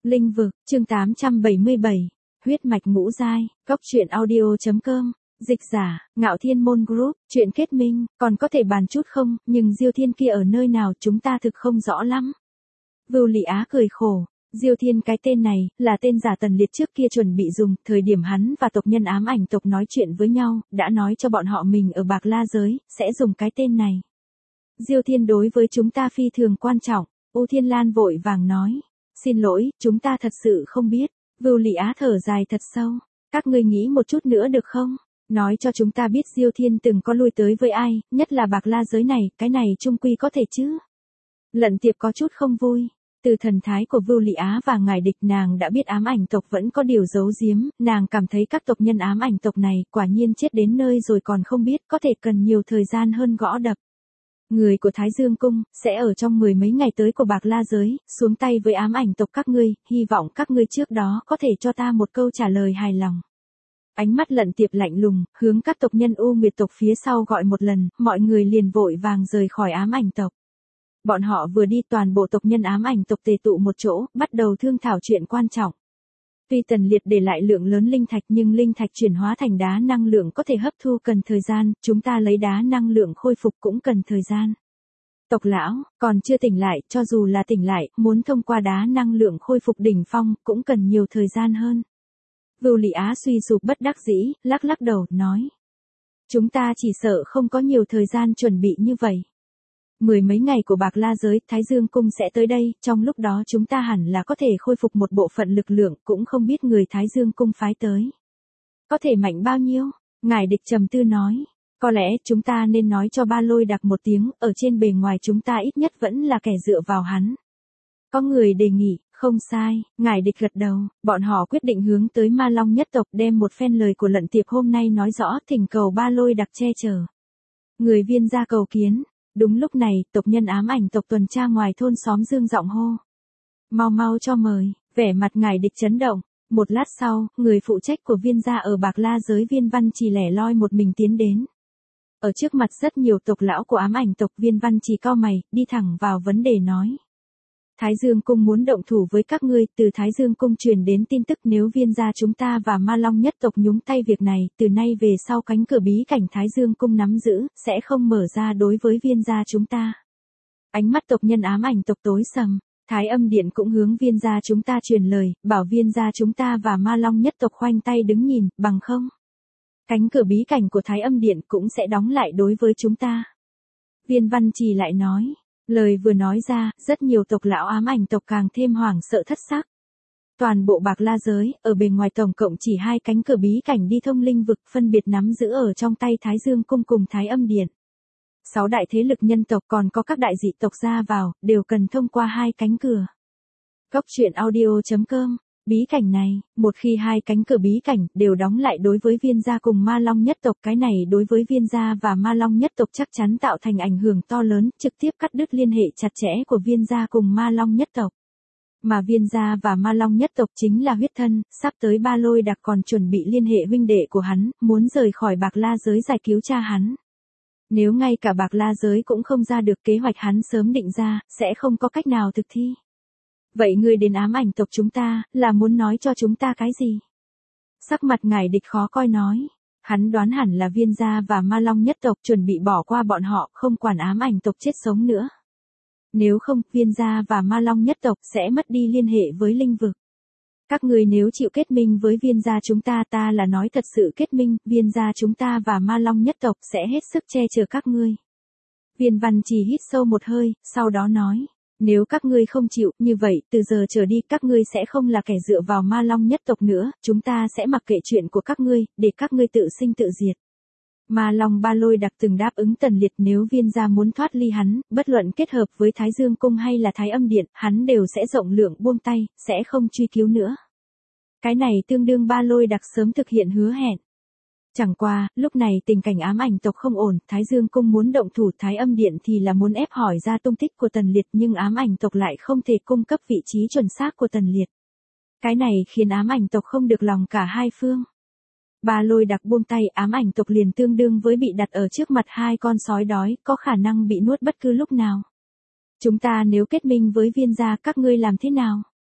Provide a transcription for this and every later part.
Linh vực, chương 877, huyết mạch ngũ giai, góc truyện audio.com, dịch giả, Ngạo Thiên Môn Group, chuyện kết minh, còn có thể bàn chút không, nhưng Diêu Thiên kia ở nơi nào chúng ta thực không rõ lắm. Vưu Lị Á cười khổ, Diêu Thiên cái tên này, là tên giả Tần Liệt trước kia chuẩn bị dùng, thời điểm hắn và tộc nhân ám ảnh tộc nói chuyện với nhau, đã nói cho bọn họ mình ở Bạc La giới, sẽ dùng cái tên này. Diêu Thiên đối với chúng ta phi thường quan trọng, U Thiên Lan vội vàng nói. Xin lỗi, chúng ta thật sự không biết. Vưu Lị Á thở dài thật sâu. Các ngươi nghĩ một chút nữa được không? Nói cho chúng ta biết Diêu Thiên từng có lui tới với ai, nhất là Bạc La giới này, cái này chung quy có thể chứ? Lận Tiệp có chút không vui. Từ thần thái của Vưu Lị Á và ngài địch nàng đã biết ám ảnh tộc vẫn có điều giấu giếm, nàng cảm thấy các tộc nhân ám ảnh tộc này quả nhiên chết đến nơi rồi còn không biết, có thể cần nhiều thời gian hơn gõ đập. Người của Thái Dương Cung, sẽ ở trong 10 mấy ngày tới của Bạc La giới, xuống tay với ám ảnh tộc các ngươi, hy vọng các ngươi trước đó có thể cho ta một câu trả lời hài lòng. Ánh mắt Lận Tiệp lạnh lùng, hướng các tộc nhân U Nguyệt tộc phía sau gọi một lần, mọi người liền vội vàng rời khỏi ám ảnh tộc. Bọn họ vừa đi toàn bộ tộc nhân ám ảnh tộc tề tụ một chỗ, bắt đầu thương thảo chuyện quan trọng. Tuy Tần Liệt để lại lượng lớn linh thạch nhưng linh thạch chuyển hóa thành đá năng lượng có thể hấp thu cần thời gian, chúng ta lấy đá năng lượng khôi phục cũng cần thời gian. Tộc lão, còn chưa tỉnh lại, cho dù là tỉnh lại, muốn thông qua đá năng lượng khôi phục đỉnh phong, cũng cần nhiều thời gian hơn. Vưu Lị Á suy sụp bất đắc dĩ, lắc lắc đầu, nói. Chúng ta chỉ sợ không có nhiều thời gian chuẩn bị như vậy. 10 mấy ngày của Bạc La giới, Thái Dương Cung sẽ tới đây, trong lúc đó chúng ta hẳn là có thể khôi phục một bộ phận lực lượng, cũng không biết người Thái Dương Cung phái tới. Có thể mạnh bao nhiêu? Ngài địch trầm tư nói. Có lẽ chúng ta nên nói cho Ba Lôi Đặc một tiếng, ở trên bề ngoài chúng ta ít nhất vẫn là kẻ dựa vào hắn. Có người đề nghị, không sai, ngài địch gật đầu, bọn họ quyết định hướng tới Ma Long nhất tộc đem một phen lời của Lận Tiệp hôm nay nói rõ, thỉnh cầu Ba Lôi Đặc che chở. Người Viên gia cầu kiến. Đúng lúc này, tộc nhân ám ảnh tộc tuần tra ngoài thôn xóm dương giọng hô. Mau mau cho mời, vẻ mặt ngài địch chấn động. Một lát sau, người phụ trách của Viên gia ở Bạc La giới Viên Văn Trì lẻ loi một mình tiến đến. Ở trước mặt rất nhiều tộc lão của ám ảnh tộc, Viên Văn Trì cau mày, đi thẳng vào vấn đề nói. Thái Dương Cung muốn động thủ với các ngươi, từ Thái Dương Cung truyền đến tin tức nếu Viên gia chúng ta và Ma Long nhất tộc nhúng tay việc này, từ nay về sau cánh cửa bí cảnh Thái Dương Cung nắm giữ, sẽ không mở ra đối với Viên gia chúng ta. Ánh mắt tộc nhân ám ảnh tộc tối sầm, Thái Âm Điện cũng hướng Viên gia chúng ta truyền lời, bảo Viên gia chúng ta và Ma Long nhất tộc khoanh tay đứng nhìn, bằng không. Cánh cửa bí cảnh của Thái Âm Điện cũng sẽ đóng lại đối với chúng ta. Viên Văn Trì lại nói. Lời vừa nói ra, rất nhiều tộc lão ám ảnh tộc càng thêm hoảng sợ thất sắc. Toàn bộ Bạc La giới, ở bề ngoài tổng cộng chỉ 2 cánh cửa bí cảnh đi thông linh vực, phân biệt nắm giữ ở trong tay Thái Dương Cung cùng Thái Âm Điện. 6 đại thế lực nhân tộc còn có các đại dị tộc ra vào, đều cần thông qua 2 cánh cửa. Góc truyện audio.com. Bí cảnh này, một khi 2 cánh cửa bí cảnh đều đóng lại đối với Viên gia cùng Ma Long nhất tộc, cái này đối với Viên gia và Ma Long nhất tộc chắc chắn tạo thành ảnh hưởng to lớn, trực tiếp cắt đứt liên hệ chặt chẽ của Viên gia cùng Ma Long nhất tộc. Mà Viên gia và Ma Long nhất tộc chính là huyết thân, sắp tới Ba Lôi Đặc còn chuẩn bị liên hệ huynh đệ của hắn, muốn rời khỏi Bạc La giới giải cứu cha hắn. Nếu ngay cả Bạc La giới cũng không ra được kế hoạch hắn sớm định ra, sẽ không có cách nào thực thi. Vậy ngươi đến ám ảnh tộc chúng ta, là muốn nói cho chúng ta cái gì? Sắc mặt ngài địch khó coi nói. Hắn đoán hẳn là Viên gia và Ma Long nhất tộc chuẩn bị bỏ qua bọn họ, không quản ám ảnh tộc chết sống nữa. Nếu không, Viên gia và Ma Long nhất tộc sẽ mất đi liên hệ với linh vực. Các ngươi nếu chịu kết minh với Viên gia chúng ta, ta là nói thật sự kết minh, Viên gia chúng ta và Ma Long nhất tộc sẽ hết sức che chở các ngươi. Viên Văn Trì hít sâu một hơi, sau đó nói. Nếu các ngươi không chịu, như vậy, từ giờ trở đi các ngươi sẽ không là kẻ dựa vào Ma Long nhất tộc nữa, chúng ta sẽ mặc kệ chuyện của các ngươi, để các ngươi tự sinh tự diệt. Ma Long Ba Lôi Đặc từng đáp ứng Tần Liệt nếu Viên gia muốn thoát ly hắn, bất luận kết hợp với Thái Dương Cung hay là Thái Âm Điện, hắn đều sẽ rộng lượng buông tay, sẽ không truy cứu nữa. Cái này tương đương Ba Lôi Đặc sớm thực hiện hứa hẹn. Chẳng qua, lúc này tình cảnh ám ảnh tộc không ổn, Thái Dương Cung muốn động thủ, Thái Âm Điện thì là muốn ép hỏi ra tung tích của Tần Liệt, nhưng ám ảnh tộc lại không thể cung cấp vị trí chuẩn xác của Tần Liệt. Cái này khiến ám ảnh tộc không được lòng cả hai phương. Ba Lôi Đặc buông tay, ám ảnh tộc liền tương đương với bị đặt ở trước mặt 2 con sói đói, có khả năng bị nuốt bất cứ lúc nào. Chúng ta nếu kết minh với Viên gia, các ngươi làm thế nào?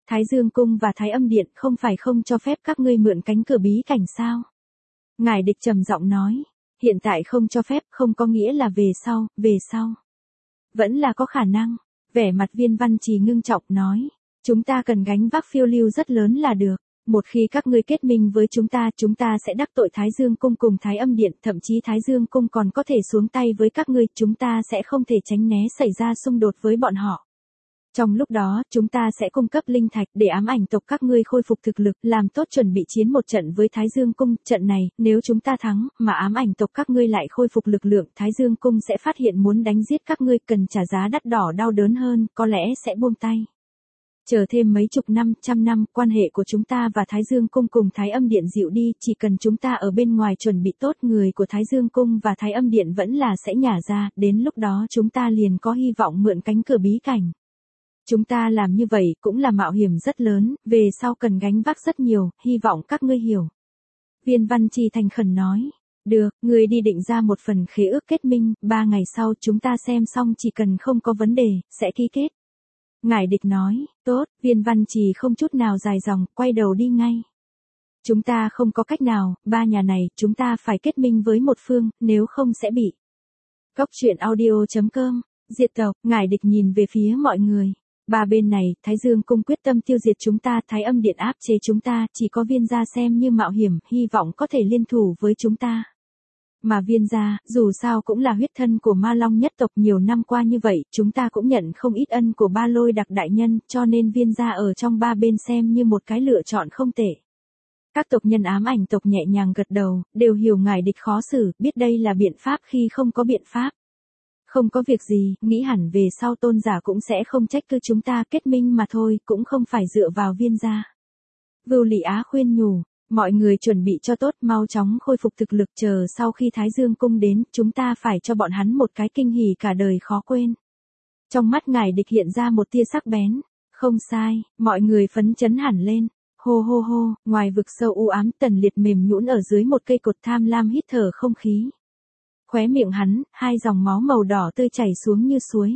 Thái Dương Cung và Thái Âm Điện không phải không cho phép các ngươi mượn cánh cửa bí cảnh sao? Ngải Địch trầm giọng nói, hiện tại không cho phép không có nghĩa là về sau. Vẫn là có khả năng, vẻ mặt Viên Văn Trì ngưng trọng nói, chúng ta cần gánh vác phiêu lưu rất lớn là được. Một khi các ngươi kết minh với chúng ta sẽ đắc tội Thái Dương Cung cùng Thái Âm Điện, thậm chí Thái Dương Cung còn có thể xuống tay với các ngươi, chúng ta sẽ không thể tránh né xảy ra xung đột với bọn họ. Trong lúc đó, chúng ta sẽ cung cấp linh thạch để ám ảnh tộc các ngươi khôi phục thực lực, làm tốt chuẩn bị chiến một trận với Thái Dương Cung. Trận này, nếu chúng ta thắng, mà ám ảnh tộc các ngươi lại khôi phục lực lượng, Thái Dương Cung sẽ phát hiện muốn đánh giết các ngươi, cần trả giá đắt đỏ đau đớn hơn, có lẽ sẽ buông tay. Chờ thêm mấy chục năm, trăm năm, quan hệ của chúng ta và Thái Dương Cung cùng Thái Âm Điện dịu đi, chỉ cần chúng ta ở bên ngoài chuẩn bị tốt, người của Thái Dương Cung và Thái Âm Điện vẫn là sẽ nhả ra, đến lúc đó chúng ta liền có hy vọng mượn cánh cửa bí cảnh. Chúng ta làm như vậy cũng là mạo hiểm rất lớn, về sau cần gánh vác rất nhiều, hy vọng các ngươi hiểu. Viên Văn Trì thành khẩn nói, được, ngươi đi định ra một phần khế ước kết minh, 3 ngày sau chúng ta xem xong chỉ cần không có vấn đề, sẽ ký kết. Ngải Địch nói, tốt, Viên Văn Trì không chút nào dài dòng, quay đầu đi ngay. Chúng ta không có cách nào, 3 nhà này, chúng ta phải kết minh với một phương, nếu không sẽ bị. Góc truyện audio.com, diệt tộc, Ngải Địch nhìn về phía mọi người. 3 bên này, Thái Dương Cung quyết tâm tiêu diệt chúng ta, Thái Âm Điện áp chế chúng ta, chỉ có Viên gia xem như mạo hiểm, hy vọng có thể liên thủ với chúng ta. Mà Viên gia, dù sao cũng là huyết thân của Ma Long nhất tộc, nhiều năm qua như vậy, chúng ta cũng nhận không ít ân của Ba Lôi Đặc đại nhân, cho nên Viên gia ở trong 3 bên xem như một cái lựa chọn không tệ. Các tộc nhân ám ảnh tộc nhẹ nhàng gật đầu, đều hiểu Ngải Địch khó xử, biết đây là biện pháp khi không có biện pháp. Không có việc gì, nghĩ hẳn về sau Tôn giả cũng sẽ không trách cứ chúng ta kết minh mà thôi, cũng không phải dựa vào Viên gia. Vưu Lị Á khuyên nhủ, mọi người chuẩn bị cho tốt, mau chóng khôi phục thực lực, chờ sau khi Thái Dương Cung đến, chúng ta phải cho bọn hắn một cái kinh hỉ cả đời khó quên. Trong mắt Ngải Địch hiện ra một tia sắc bén, không sai, mọi người phấn chấn hẳn lên. Hô hô hô, ngoài vực sâu u ám, Tần Liệt mềm nhũn ở dưới một cây cột tham lam hít thở không khí. Khóe miệng hắn, 2 dòng máu màu đỏ tươi chảy xuống như suối.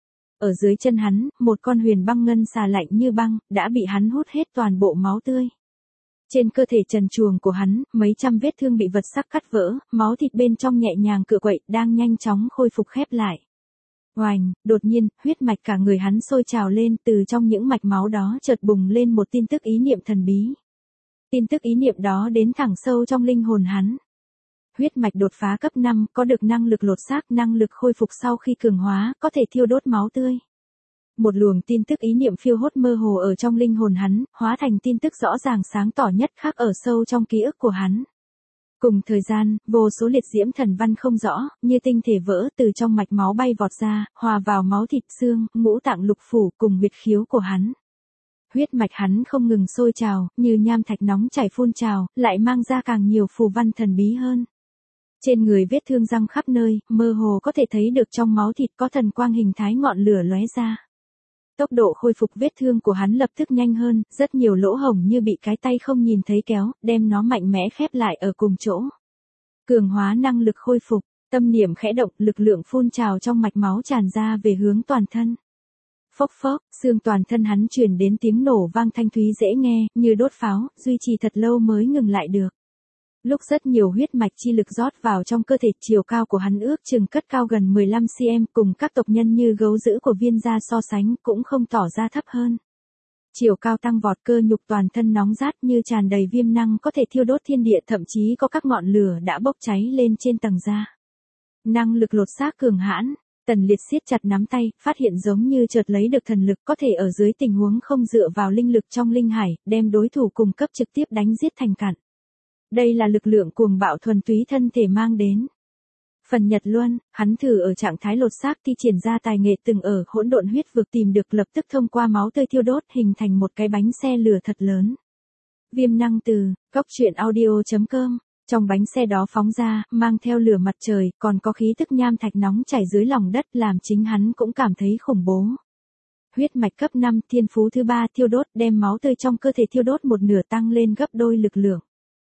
Ở dưới chân hắn, một con huyền băng ngân xà lạnh như băng, đã bị hắn hút hết toàn bộ máu tươi. Trên cơ thể trần truồng của hắn, mấy trăm vết thương bị vật sắc cắt vỡ, máu thịt bên trong nhẹ nhàng cựa quậy, đang nhanh chóng khôi phục khép lại. Oành, đột nhiên, huyết mạch cả người hắn sôi trào lên, từ trong những mạch máu đó chợt bùng lên một tin tức ý niệm thần bí. Tin tức ý niệm đó đến thẳng sâu trong linh hồn hắn. Huyết mạch đột phá cấp 5, có được năng lực lột xác, năng lực khôi phục sau khi cường hóa, có thể thiêu đốt máu tươi. Một luồng tin tức ý niệm phiêu hốt mơ hồ ở trong linh hồn hắn, hóa thành tin tức rõ ràng sáng tỏ nhất khắc ở sâu trong ký ức của hắn. Cùng thời gian, vô số liệt diễm thần văn không rõ, như tinh thể vỡ từ trong mạch máu bay vọt ra, hòa vào máu thịt xương, ngũ tạng lục phủ cùng huyệt khiếu của hắn. Huyết mạch hắn không ngừng sôi trào, như nham thạch nóng chảy phun trào, lại mang ra càng nhiều phù văn thần bí hơn. Trên người vết thương răng khắp nơi, mơ hồ có thể thấy được trong máu thịt có thần quang hình thái ngọn lửa lóe ra. Tốc độ khôi phục vết thương của hắn lập tức nhanh hơn, rất nhiều lỗ hổng như bị cái tay không nhìn thấy kéo, đem nó mạnh mẽ khép lại ở cùng chỗ. Cường hóa năng lực khôi phục, tâm niệm khẽ động, lực lượng phun trào trong mạch máu tràn ra về hướng toàn thân. Phốc phốc, xương toàn thân hắn truyền đến tiếng nổ vang thanh thúy dễ nghe, như đốt pháo, duy trì thật lâu mới ngừng lại được. Lúc rất nhiều huyết mạch chi lực rót vào trong cơ thể, chiều cao của hắn ước chừng cất cao gần 15 cm, cùng các tộc nhân như gấu dữ của Viên gia so sánh cũng không tỏ ra thấp hơn. Chiều cao tăng vọt, cơ nhục toàn thân nóng rát như tràn đầy viêm năng có thể thiêu đốt thiên địa, thậm chí có các ngọn lửa đã bốc cháy lên trên tầng da. Năng lực lột xác cường hãn, Tần Liệt siết chặt nắm tay, phát hiện giống như chợt lấy được thần lực, có thể ở dưới tình huống không dựa vào linh lực trong linh hải, đem đối thủ cùng cấp trực tiếp đánh giết thành cặn. Đây là lực lượng cuồng bạo thuần túy thân thể mang đến. Phần Nhật Luân, hắn thử ở trạng thái lột xác thi triển ra tài nghệ từng ở hỗn độn huyết vực tìm được, lập tức thông qua máu tươi thiêu đốt hình thành một cái bánh xe lửa thật lớn. Viêm năng từ, góc truyện audio.com, trong bánh xe đó phóng ra, mang theo lửa mặt trời, còn có khí tức nham thạch nóng chảy dưới lòng đất làm chính hắn cũng cảm thấy khủng bố. Huyết mạch cấp 5, thiên phú thứ 3 thiêu đốt, đem máu tươi trong cơ thể thiêu đốt một nửa tăng lên gấp đôi lực lượng.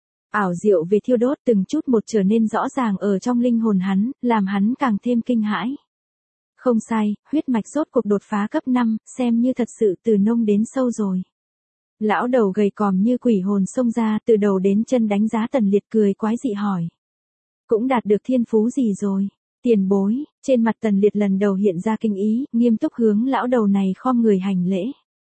Ảo diệu về thiêu đốt từng chút một trở nên rõ ràng ở trong linh hồn hắn, làm hắn càng thêm kinh hãi. Không sai, huyết mạch rốt cuộc đột phá cấp 5, xem như thật sự từ nông đến sâu rồi. Lão đầu gầy còm như quỷ hồn xông ra từ đầu đến chân đánh giá Tần Liệt cười quái dị hỏi. Cũng đạt được thiên phú gì rồi? Tiền bối, trên mặt Tần Liệt lần đầu hiện ra kinh ý, nghiêm túc hướng lão đầu này khom người hành lễ.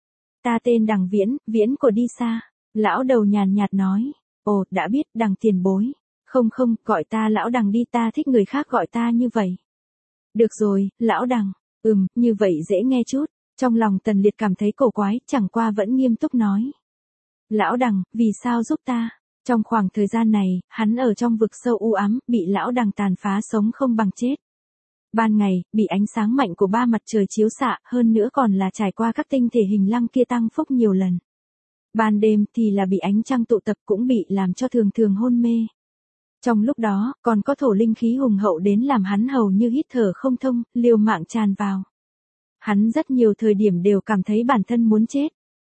Ta tên Đằng Viễn, Viễn của đi xa. Lão đầu nhàn nhạt nói. Ồ, đã biết, Đằng tiền bối. Không không, gọi ta lão Đằng đi, ta thích người khác gọi ta như vậy. Được rồi, lão Đằng. Như vậy dễ nghe chút. Trong lòng Tần Liệt cảm thấy cổ quái, chẳng qua vẫn nghiêm túc nói. Lão Đằng, vì sao giúp ta? Trong khoảng thời gian này, hắn ở trong vực sâu u ám, bị lão Đằng tàn phá sống không bằng chết. Ban ngày, bị ánh sáng mạnh của ba mặt trời chiếu xạ, hơn nữa còn là trải qua các tinh thể hình lăng kia tăng phúc nhiều lần. Ban đêm thì là bị ánh trăng tụ tập cũng bị làm cho thường thường hôn mê. Trong lúc đó, còn có thổ linh khí hùng hậu đến làm hắn hầu như hít thở không thông, liều mạng tràn vào. Hắn rất nhiều thời điểm đều cảm thấy bản thân muốn chết.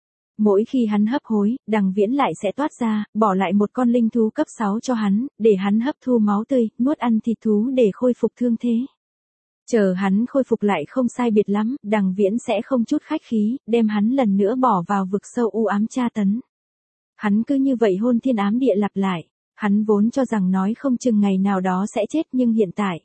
Mỗi khi hắn hấp hối, Đằng Viễn lại sẽ toát ra, bỏ lại một con linh thú cấp 6 cho hắn, để hắn hấp thu máu tươi, nuốt ăn thịt thú để khôi phục thương thế. Chờ hắn khôi phục lại không sai biệt lắm, Đằng Viễn sẽ không chút khách khí, đem hắn lần nữa bỏ vào vực sâu u ám tra tấn. Hắn cứ như vậy hôn thiên ám địa lặp lại, hắn vốn cho rằng nói không chừng ngày nào đó sẽ chết nhưng hiện tại.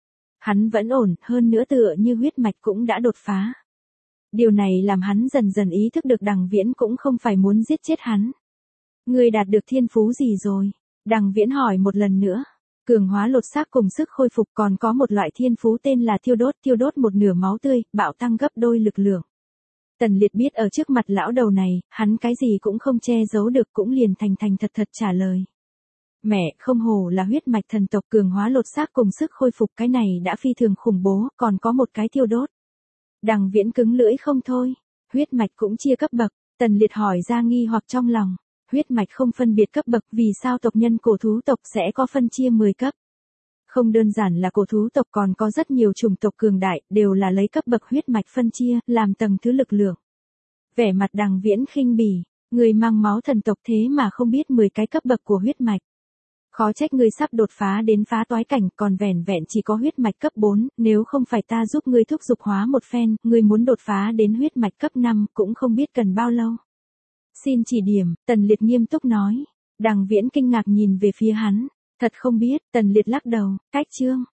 Hắn vẫn ổn, hơn nữa tựa như huyết mạch cũng đã đột phá. Điều này làm hắn dần dần ý thức được Đằng Viễn cũng không phải muốn giết chết hắn. Ngươi đạt được thiên phú gì rồi? Đằng Viễn hỏi một lần nữa. Cường hóa lột xác cùng sức khôi phục, còn có một loại thiên phú tên là thiêu đốt một nửa máu tươi, bạo tăng gấp đôi lực lượng. Tần Liệt biết ở trước mặt lão đầu này, hắn cái gì cũng không che giấu được cũng liền thành thật trả lời. Mẹ, không hổ là huyết mạch thần tộc, cường hóa lột xác cùng sức khôi phục cái này đã phi thường khủng bố, còn có một cái thiêu đốt. Đằng Viễn cứng lưỡi không thôi. Huyết mạch cũng chia cấp bậc. Tần Liệt hỏi ra nghi hoặc trong lòng. Huyết mạch không phân biệt cấp bậc, vì sao tộc nhân cổ thú tộc sẽ có phân chia 10 cấp? Không đơn giản là cổ thú tộc, còn có rất nhiều chủng tộc cường đại, đều là lấy cấp bậc huyết mạch phân chia, làm tầng thứ lực lượng. Vẻ mặt Đằng Viễn khinh bỉ, người mang máu thần tộc thế mà không biết 10 cái cấp bậc của huyết mạch. Khó trách ngươi sắp đột phá đến phá toái cảnh, còn vẻn vẹn chỉ có huyết mạch cấp 4, nếu không phải ta giúp ngươi thúc dục hóa một phen, ngươi muốn đột phá đến huyết mạch cấp 5 cũng không biết cần bao lâu. Xin chỉ điểm, Tần Liệt nghiêm túc nói. Đằng Viễn kinh ngạc nhìn về phía hắn. Thật không biết, Tần Liệt lắc đầu, cách chương.